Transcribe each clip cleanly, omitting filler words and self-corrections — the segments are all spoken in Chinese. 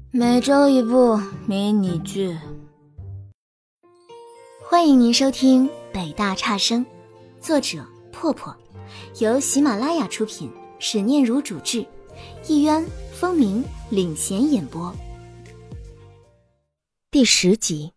每周一部迷你剧。 欢迎您收听北大差生，作者破破，由喜马拉雅出品，史念如主制，一渊、风鸣领衔演播。第10集。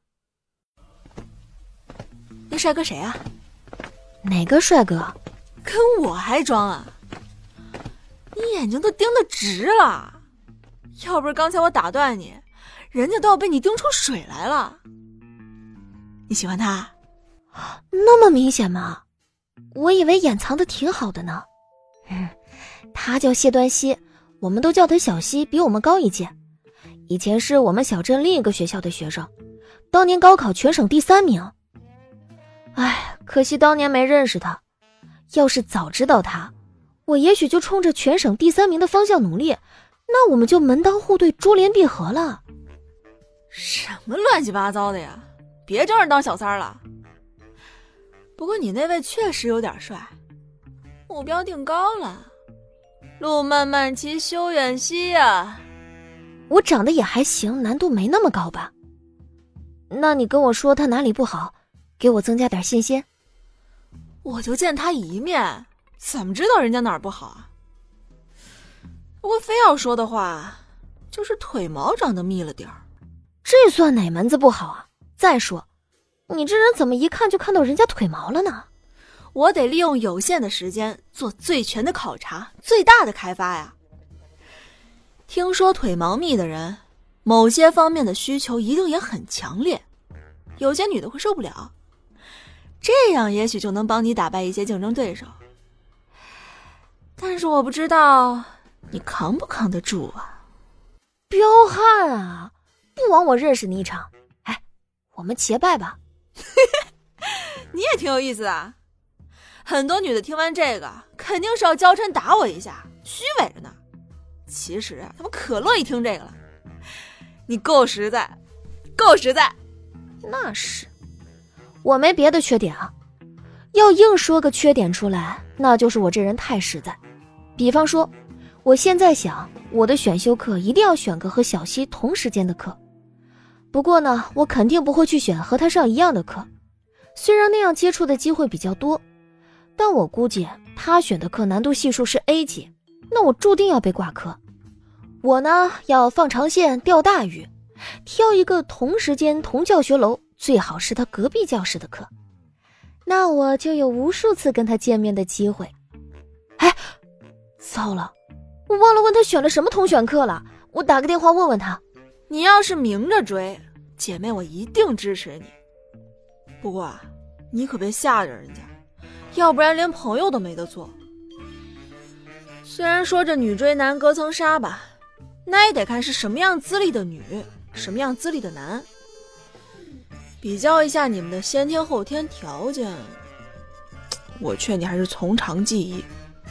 那帅哥谁啊？ 哪个帅哥？ 跟我还装啊？你眼睛都盯得直了，要不是刚才我打断你，人家都要被你盯出水来了。你喜欢他？ 那么明显吗？我以为掩藏的挺好的呢。他叫谢端熙，我们都叫他小西，比我们高一届。以前是我们小镇另一个学校的学生，当年高考全省第3名。唉，可惜当年没认识他，要是早知道他，我也许就冲着全省第3名的方向努力，那我们就门当户对，珠联璧合了。 什么乱七八糟的呀，别招人当小三了。不过你那位确实有点帅，目标定高了，路漫漫其修远兮呀。 我长得也还行，难度没那么高吧？那你跟我说他哪里不好，给我增加点信心。 我就见他一面，怎么知道人家哪儿不好啊？不过非要说的话，就是腿毛长得密了点儿。 这算哪门子不好啊？再说，你这人怎么一看就看到人家腿毛了呢？ 我得利用有限的时间做最全的考察，最大的开发呀。听说腿毛密的人，某些方面的需求一定也很强烈，有些女的会受不了，这样也许就能帮你打败一些竞争对手。但是我不知道你扛不扛得住啊？ 彪悍啊，不枉我认识你一场。哎，我们结拜吧。 你也挺有意思的。很多女的听完这个肯定是要娇嗔打我一下，虚伪着呢。其实他们可乐意听这个了。你够实在，够实在。 那是，我没别的缺点啊，要硬说个缺点出来，那就是我这人太实在。比方说，我现在想我的选修课一定要选个和小西同时间的课，不过呢，我肯定不会去选和他上一样的课，虽然那样接触的机会比较多，但我估计他选的课难度系数是 A 级，那我注定要被挂科。我呢，要放长线钓大鱼，挑一个同时间同教学楼，最好是他隔壁教室的课，那我就有无数次跟他见面的机会。哎，糟了，我忘了问他选了什么同选课了，我打个电话问问他。 你要是明着追，姐妹我一定支持你。不过啊，你可别吓着人家，要不然连朋友都没得做。虽然说这女追男隔层纱吧，那也得看是什么样资历的女，什么样资历的男，比较一下你们的先天后天条件，我劝你还是从长计议。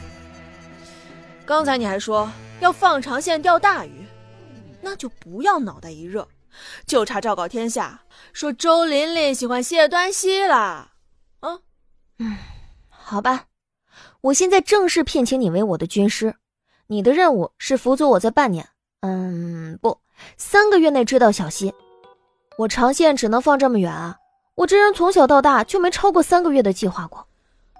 刚才你还说要放长线钓大鱼，那就不要脑袋一热就差昭告天下说周琳琳喜欢谢端熙啦啊。 好吧，我现在正式聘请你为我的军师，你的任务是辅佐我在半年不，3个月内追到小西。我长线只能放这么远啊，我这人从小到大就没超过3个月的计划过。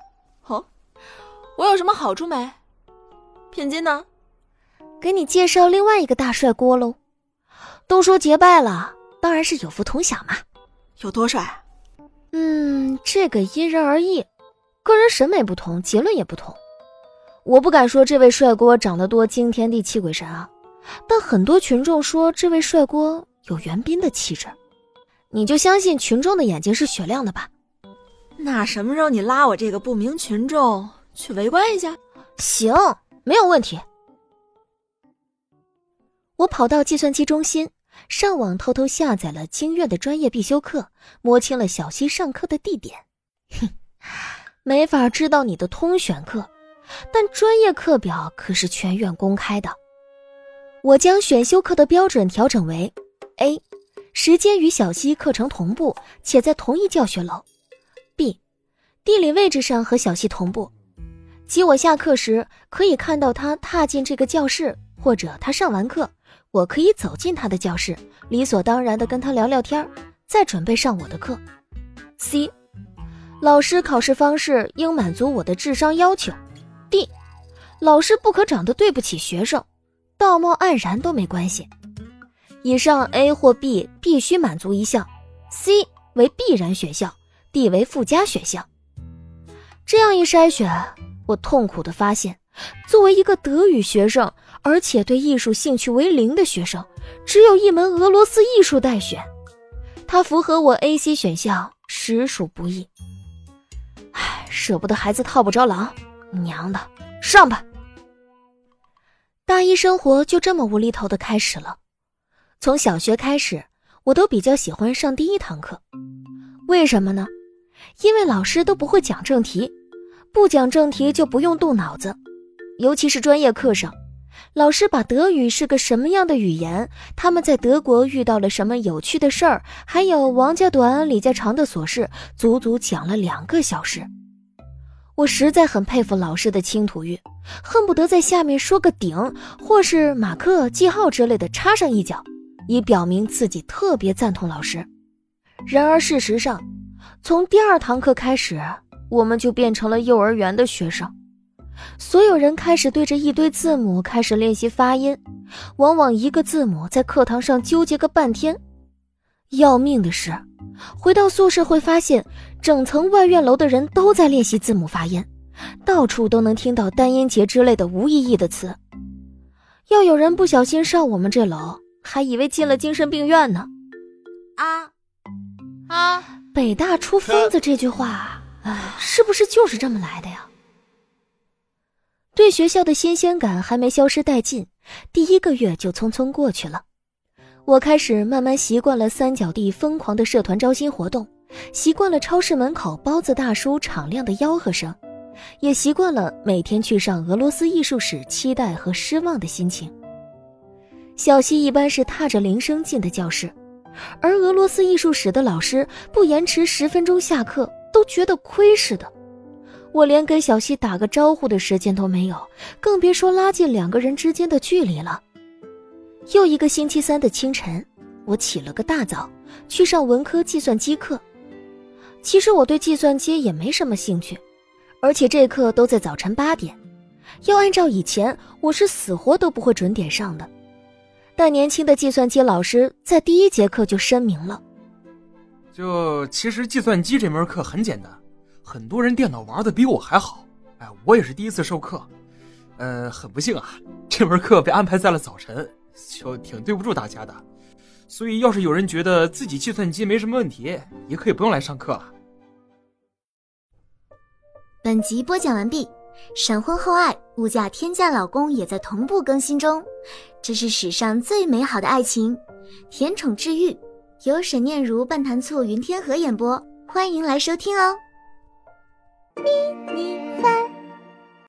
我有什么好处没？聘金呢？ 给你介绍另外一个大帅锅喽。都说结拜了，当然是有福同享嘛。 有多帅？ 这个因人而异，个人审美不同，结论也不同。我不敢说这位帅锅长得多惊天地泣鬼神啊，但很多群众说这位帅锅有袁彬的气质，你就相信群众的眼睛是雪亮的吧。 那什么时候你拉我这个不明群众去围观一下？ 行，没有问题。我跑到计算机中心，上网偷偷下载了京粤的专业必修课，摸清了小西上课的地点。没法知道你的通选课，但专业课表可是全院公开的。我将选修课的标准调整为 A， 时间与小西课程同步，且在同一教学楼； B， 地理位置上和小西同步。 即我下课时可以看到他踏进这个教室，或者他上完课，我可以走进他的教室，理所当然地跟他聊聊天，再准备上我的课。C. 老师考试方式应满足我的智商要求。D. 老师不可长得对不起学生，道貌岸然都没关系。以上 A 或 B 必须满足一项， C 为必然选项， D 为附加选项。这样一筛选，我痛苦地发现，作为一个德语学生，而且对艺术兴趣为零的学生，只有一门俄罗斯艺术待选。它符合我 AC 选项，实属不易。唉，舍不得孩子套不着狼，娘的，上吧。大一生活就这么无厘头的开始了。从小学开始，我都比较喜欢上第一堂课。为什么呢？因为老师都不会讲正题，不讲正题就不用动脑子。尤其是专业课上，老师把德语是个什么样的语言，他们在德国遇到了什么有趣的事儿，还有王家短李家长的琐事，足足讲了2个小时。我实在很佩服老师的倾吐欲，恨不得在下面说个顶，或是马克记号之类的插上一脚，以表明自己特别赞同老师。然而事实上，从第2堂课开始，我们就变成了幼儿园的学生。所有人开始对着一堆字母开始练习发音，往往一个字母在课堂上纠结个半天。要命的是，回到宿舍会发现整层外院楼的人都在练习字母发音，到处都能听到单音节之类的无意义的词。要有人不小心上我们这楼，还以为进了精神病院呢。北大出疯子这句话，是不是就是这么来的呀？对学校的新鲜感还没消失殆尽，第1个月就匆匆过去了。我开始慢慢习惯了三角地疯狂的社团招新活动，习惯了超市门口包子大叔敞亮的吆喝声，也习惯了每天去上俄罗斯艺术史期待和失望的心情。小溪一般是踏着铃声进的教室，而俄罗斯艺术史的老师不延迟10分钟下课都觉得亏似的。我连给小溪打个招呼的时间都没有，更别说拉近2个人之间的距离了。又一个星期3的清晨，我起了个大早，去上文科计算机课。其实我对计算机也没什么兴趣，而且这课都在早晨8点。要按照以前，我是死活都不会准点上的。但年轻的计算机老师在第1节课就申明了， 其实计算机这门课很简单，很多人电脑玩的比我还好。我也是第1次授课，很不幸啊，这门课被安排在了早晨，就挺对不住大家的。所以要是有人觉得自己计算机没什么问题，也可以不用来上课了。 本集播讲完毕。闪婚后爱，物价天价老公也在同步更新中，这是史上最美好的爱情，甜宠治愈，由沈念如、半坛醋、云天河演播，欢迎来收听哦。咪咪